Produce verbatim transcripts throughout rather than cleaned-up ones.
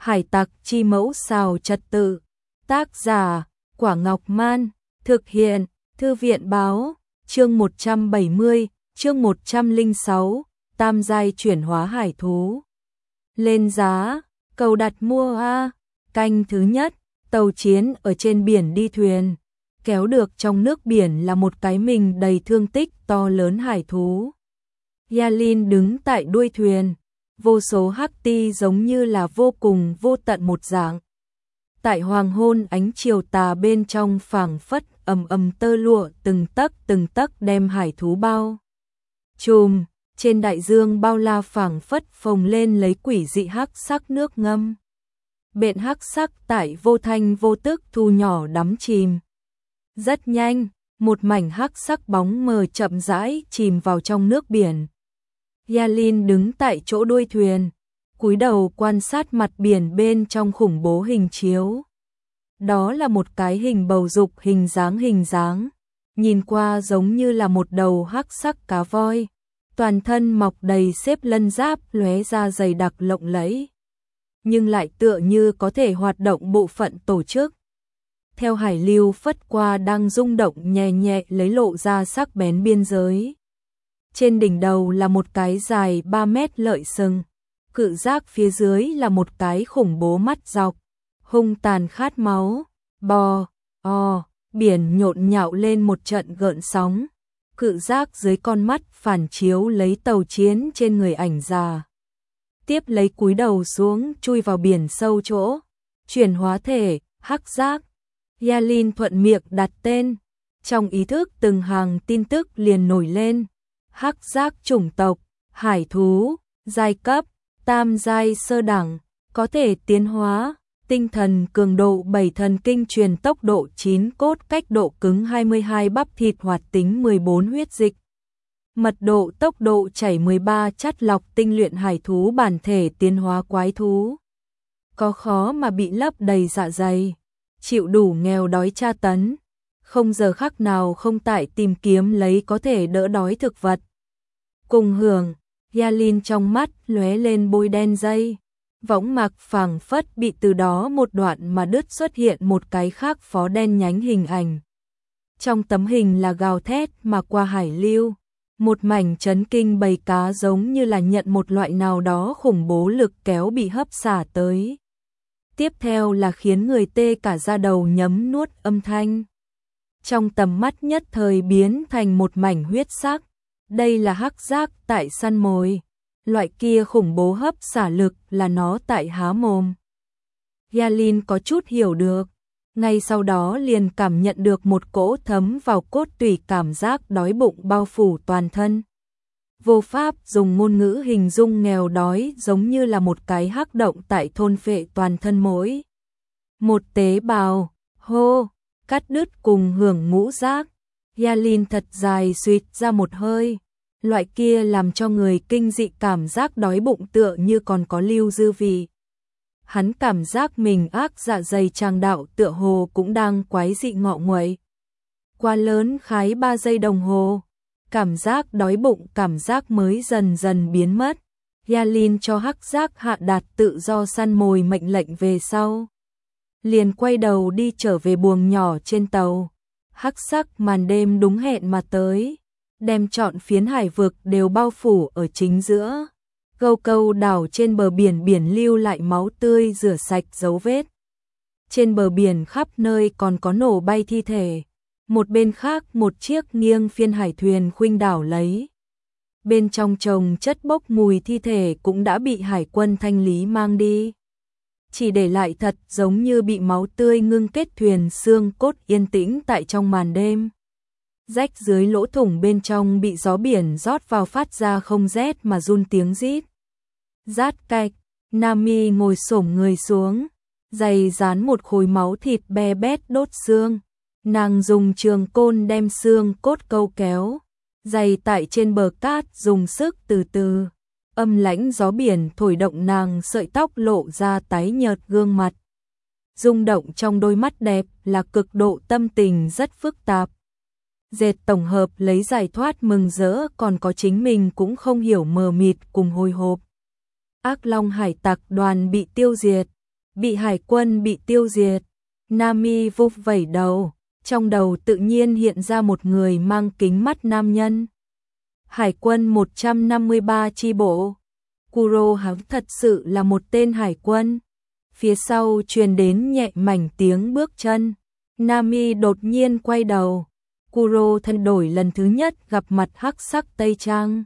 Hải tặc chi mẫu xào trật tự. Tác giả, Quả Ngọc Man. Thực hiện, Thư viện Báo. Chương một trăm bảy mươi, chương một trăm lẻ sáu, tam giai chuyển hóa hải thú. Lên giá, cầu đặt mua A. Canh thứ nhất, tàu chiến ở trên biển đi thuyền. Kéo được trong nước biển là một cái mình đầy thương tích to lớn hải thú. Yalin đứng tại đuôi thuyền. Vô số hắc ti giống như là vô cùng vô tận một dạng. Tại hoàng hôn ánh chiều tà bên trong phảng phất ầm ầm tơ lụa từng tấc từng tấc đem hải thú bao trùm, trên đại dương bao la phảng phất phồng lên lấy quỷ dị hắc sắc nước ngâm. Bện hắc sắc tại vô thanh vô tức thu nhỏ đắm chìm. Rất nhanh, một mảnh hắc sắc bóng mờ chậm rãi chìm vào trong nước biển. Yalin đứng tại chỗ đuôi thuyền, cúi đầu quan sát mặt biển bên trong khủng bố hình chiếu. Đó là một cái hình bầu dục hình dáng hình dáng, nhìn qua giống như là một đầu hắc sắc cá voi, toàn thân mọc đầy xếp lân giáp lóe ra dày đặc lộng lẫy, nhưng lại tựa như có thể hoạt động bộ phận tổ chức. Theo hải lưu phất qua đang rung động nhẹ nhẹ lấy lộ ra sắc bén biên giới. Trên đỉnh đầu là một cái dài ba mét lợi sừng, cự giác phía dưới là một cái khủng bố mắt dọc, hung tàn khát máu, bò, o, biển nhộn nhạo lên một trận gợn sóng, cự giác dưới con mắt phản chiếu lấy tàu chiến trên người ảnh già. Tiếp lấy cúi đầu xuống chui vào biển sâu chỗ, chuyển hóa thể, hắc giác. Yalin thuận miệng đặt tên, trong ý thức từng hàng tin tức liền nổi lên. Hắc giác chủng tộc, hải thú, giai cấp, tam giai sơ đẳng, có thể tiến hóa, tinh thần cường độ bảy thần kinh truyền tốc độ chín cốt cách độ cứng hai mươi hai bắp thịt hoạt tính mười bốn huyết dịch. Mật độ tốc độ chảy mười ba chất lọc tinh luyện hải thú bản thể tiến hóa quái thú. Có khó mà bị lấp đầy dạ dày, chịu đủ nghèo đói tra tấn, không giờ khắc nào không tại tìm kiếm lấy có thể đỡ đói thực vật. Cùng hưởng, Yalin trong mắt lóe lên bôi đen dây, võng mạc phảng phất bị từ đó một đoạn mà đứt xuất hiện một cái khác phó đen nhánh hình ảnh. Trong tấm hình là gào thét mà qua hải lưu, một mảnh chấn kinh bầy cá giống như là nhận một loại nào đó khủng bố lực kéo bị hấp xả tới. Tiếp theo là khiến người tê cả da đầu nhấm nuốt âm thanh. Trong tầm mắt nhất thời biến thành một mảnh huyết sắc. Đây là hắc giác tại săn mồi, loại kia khủng bố hấp xả lực là nó tại há mồm. Yalin có chút hiểu được, ngay sau đó liền cảm nhận được một cỗ thấm vào cốt tủy cảm giác đói bụng bao phủ toàn thân. Vô pháp dùng ngôn ngữ hình dung nghèo đói giống như là một cái hắc động tại thôn phệ toàn thân mỗi một tế bào, hô, cắt đứt cùng hưởng ngũ giác. Yalin thật dài suýt ra một hơi, loại kia làm cho người kinh dị cảm giác đói bụng tựa như còn có lưu dư vị. Hắn cảm giác mình ác dạ dày tràng đạo tựa hồ cũng đang quái dị ngọ nguậy. Qua lớn khái ba giây đồng hồ, cảm giác đói bụng cảm giác mới dần dần biến mất. Yalin cho hắc giác hạ đạt tự do săn mồi mệnh lệnh về sau, liền quay đầu đi trở về buồng nhỏ trên tàu. Hắc sắc màn đêm đúng hẹn mà tới, đem trọn phiến hải vực đều bao phủ ở chính giữa. Gâu câu đảo trên bờ biển biển lưu lại máu tươi rửa sạch dấu vết. Trên bờ biển khắp nơi còn có nổ bay thi thể. Một bên khác một chiếc nghiêng phiên hải thuyền khuynh đảo lấy. Bên trong chồng chất bốc mùi thi thể cũng đã bị hải quân thanh lý mang đi. Chỉ để lại thật giống như bị máu tươi ngưng kết thuyền xương cốt yên tĩnh tại trong màn đêm. Rách dưới lỗ thủng bên trong bị gió biển rót vào phát ra không rét mà run tiếng rít. Rát cạch, Nami ngồi xổm người xuống, giày dán một khối máu thịt be bét đốt xương. Nàng dùng trường côn đem xương cốt câu kéo, giày tại trên bờ cát dùng sức từ từ. Âm lãnh gió biển thổi động nàng sợi tóc lộ ra tái nhợt gương mặt. Rung động trong đôi mắt đẹp là cực độ tâm tình rất phức tạp. Dệt tổng hợp lấy giải thoát mừng rỡ còn có chính mình cũng không hiểu mờ mịt cùng hồi hộp. Ác Long hải tặc đoàn bị tiêu diệt, bị hải quân bị tiêu diệt. Nami vụt vẩy đầu, trong đầu tự nhiên hiện ra một người mang kính mắt nam nhân. Hải quân một trăm năm mươi ba chi bộ. Kuro hắn thật sự là một tên hải quân. Phía sau truyền đến nhẹ mảnh tiếng bước chân. Nami đột nhiên quay đầu. Kuro thân đổi lần thứ nhất gặp mặt hắc sắc tây trang.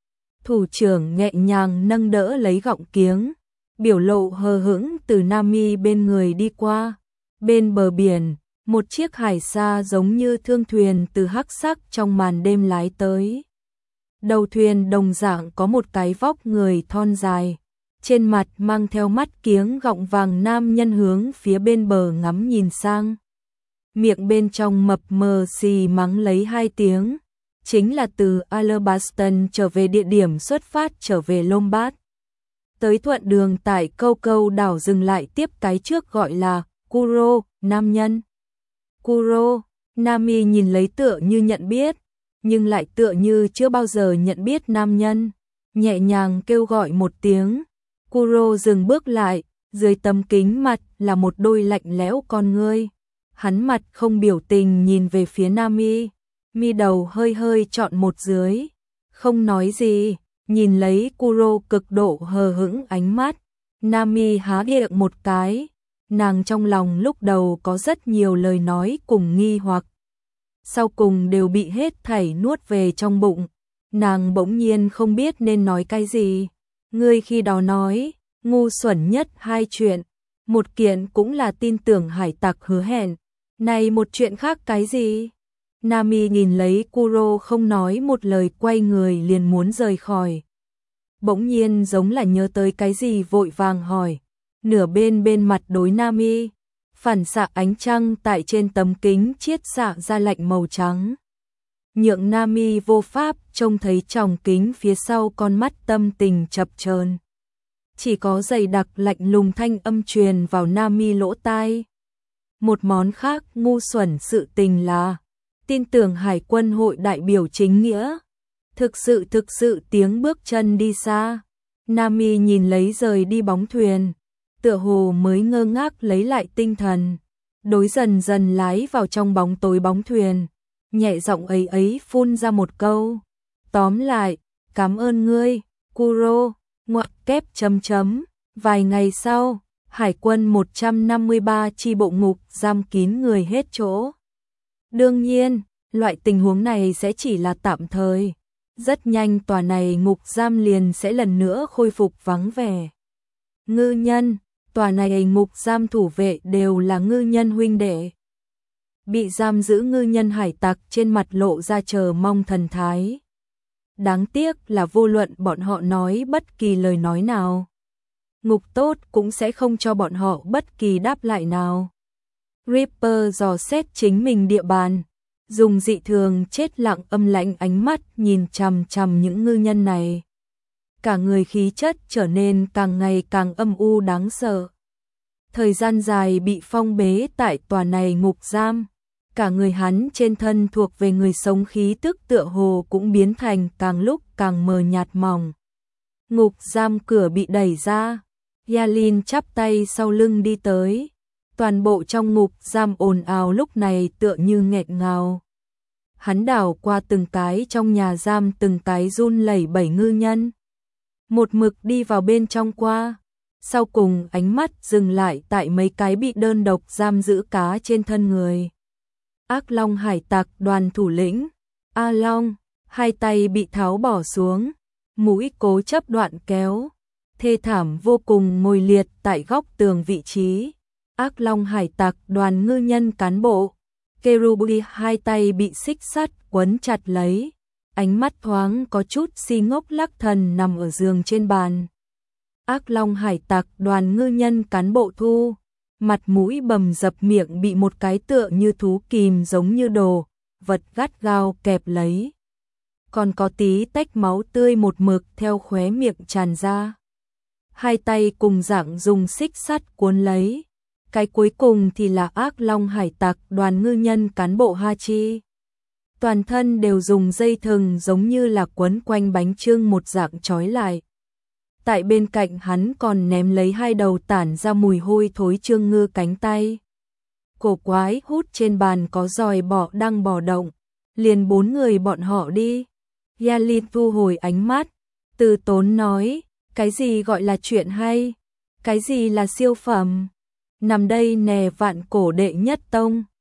Thủ trưởng nhẹ nhàng nâng đỡ lấy gọng kiếng, biểu lộ hờ hững từ Nami bên người đi qua. Bên bờ biển, một chiếc hải xa giống như thương thuyền từ hắc sắc trong màn đêm lái tới. Đầu thuyền đồng dạng có một cái vóc người thon dài, trên mặt mang theo mắt kiếng gọng vàng nam nhân hướng phía bên bờ ngắm nhìn sang. Miệng bên trong mập mờ xì mắng lấy hai tiếng, chính là từ Alabaston trở về địa điểm xuất phát trở về Lombard. Tới thuận đường tại câu câu đảo dừng lại tiếp cái trước gọi là Kuro, nam nhân. Kuro, Nami nhìn lấy tựa như nhận biết, nhưng lại tựa như chưa bao giờ nhận biết nam nhân. Nhẹ nhàng kêu gọi một tiếng, Kuro dừng bước lại, dưới tấm kính mặt là một đôi lạnh lẽo con ngươi. Hắn mặt không biểu tình nhìn về phía Nami, mi đầu hơi hơi trọn một dưới, không nói gì, nhìn lấy Kuro cực độ hờ hững ánh mắt. Nami há miệng một cái, nàng trong lòng lúc đầu có rất nhiều lời nói cùng nghi hoặc, sau cùng đều bị hết thảy nuốt về trong bụng. Nàng bỗng nhiên không biết nên nói cái gì. Ngươi khi đó nói, ngu xuẩn nhất hai chuyện, một kiện cũng là tin tưởng hải tặc hứa hẹn, này một chuyện khác cái gì? Nami nhìn lấy Kuro không nói một lời quay người liền muốn rời khỏi. Bỗng nhiên giống là nhớ tới cái gì vội vàng hỏi, nửa bên bên mặt đối Nami, phản xạ ánh trăng tại trên tấm kính chiết xạ ra lạnh màu trắng. Nhượng Nami vô pháp trông thấy tròng kính phía sau con mắt tâm tình chập chờn. Chỉ có dày đặc lạnh lùng thanh âm truyền vào Nami lỗ tai. Một món khác ngu xuẩn sự tình là tin tưởng hải quân hội đại biểu chính nghĩa. Thực sự thực sự tiếng bước chân đi xa. Nami nhìn lấy rời đi bóng thuyền, tựa hồ mới ngơ ngác lấy lại tinh thần. Đối dần dần lái vào trong bóng tối bóng thuyền, nhẹ giọng ấy ấy phun ra một câu. Tóm lại, cảm ơn ngươi, Kuro, ngoặc kép chấm chấm. Vài ngày sau, hải quân một trăm năm mươi ba chi bộ ngục giam kín người hết chỗ. Đương nhiên, loại tình huống này sẽ chỉ là tạm thời. Rất nhanh tòa này ngục giam liền sẽ lần nữa khôi phục vắng vẻ. Ngư nhân, tòa này ngục giam thủ vệ đều là ngư nhân huynh đệ. Bị giam giữ ngư nhân hải tặc trên mặt lộ ra chờ mong thần thái. Đáng tiếc là vô luận bọn họ nói bất kỳ lời nói nào, ngục tốt cũng sẽ không cho bọn họ bất kỳ đáp lại nào. Ripper dò xét chính mình địa bàn, dùng dị thường chết lặng âm lãnh ánh mắt nhìn chằm chằm những ngư nhân này. Cả người khí chất trở nên càng ngày càng âm u đáng sợ. Thời gian dài bị phong bế tại tòa này ngục giam, cả người hắn trên thân thuộc về người sống khí tức tựa hồ cũng biến thành càng lúc càng mờ nhạt mỏng. Ngục giam cửa bị đẩy ra, Yalin chắp tay sau lưng đi tới. Toàn bộ trong ngục giam ồn ào lúc này tựa như nghẹn ngào. Hắn đảo qua từng cái trong nhà giam, từng cái run lẩy bẩy ngư nhân. Một mực đi vào bên trong qua. Sau cùng ánh mắt dừng lại tại mấy cái bị đơn độc giam giữ cá trên thân người. Ác Long hải tặc đoàn thủ lĩnh, A Long, hai tay bị tháo bỏ xuống, mũi cố chấp đoạn kéo, thê thảm vô cùng ngồi liệt tại góc tường vị trí. Ác Long hải tặc đoàn ngư nhân cán bộ, Kerubi hai tay bị xích sắt quấn chặt lấy, ánh mắt thoáng có chút si ngốc lắc thần nằm ở giường trên bàn. Ác Long hải tặc đoàn ngư nhân cán bộ Thu, mặt mũi bầm dập, miệng bị một cái tựa như thú kìm giống như đồ vật gắt gao kẹp lấy. Còn có tí tách máu tươi một mực theo khóe miệng tràn ra. Hai tay cùng dạng dùng xích sắt cuốn lấy. Cái cuối cùng thì là Ác Long hải tặc đoàn ngư nhân cán bộ Hachi. Toàn thân đều dùng dây thừng giống như là quấn quanh bánh chưng một dạng trói lại. tại bên cạnh hắn còn ném lấy hai đầu tản ra mùi hôi thối trương ngư cánh tay. Cổ quái hút trên bàn có dòi bọ đang bò động, liền bốn người bọn họ đi. Yalit thu hồi ánh mắt, từ tốn nói, cái gì gọi là chuyện hay, cái gì là siêu phẩm, nằm đây nè vạn cổ đệ nhất tông.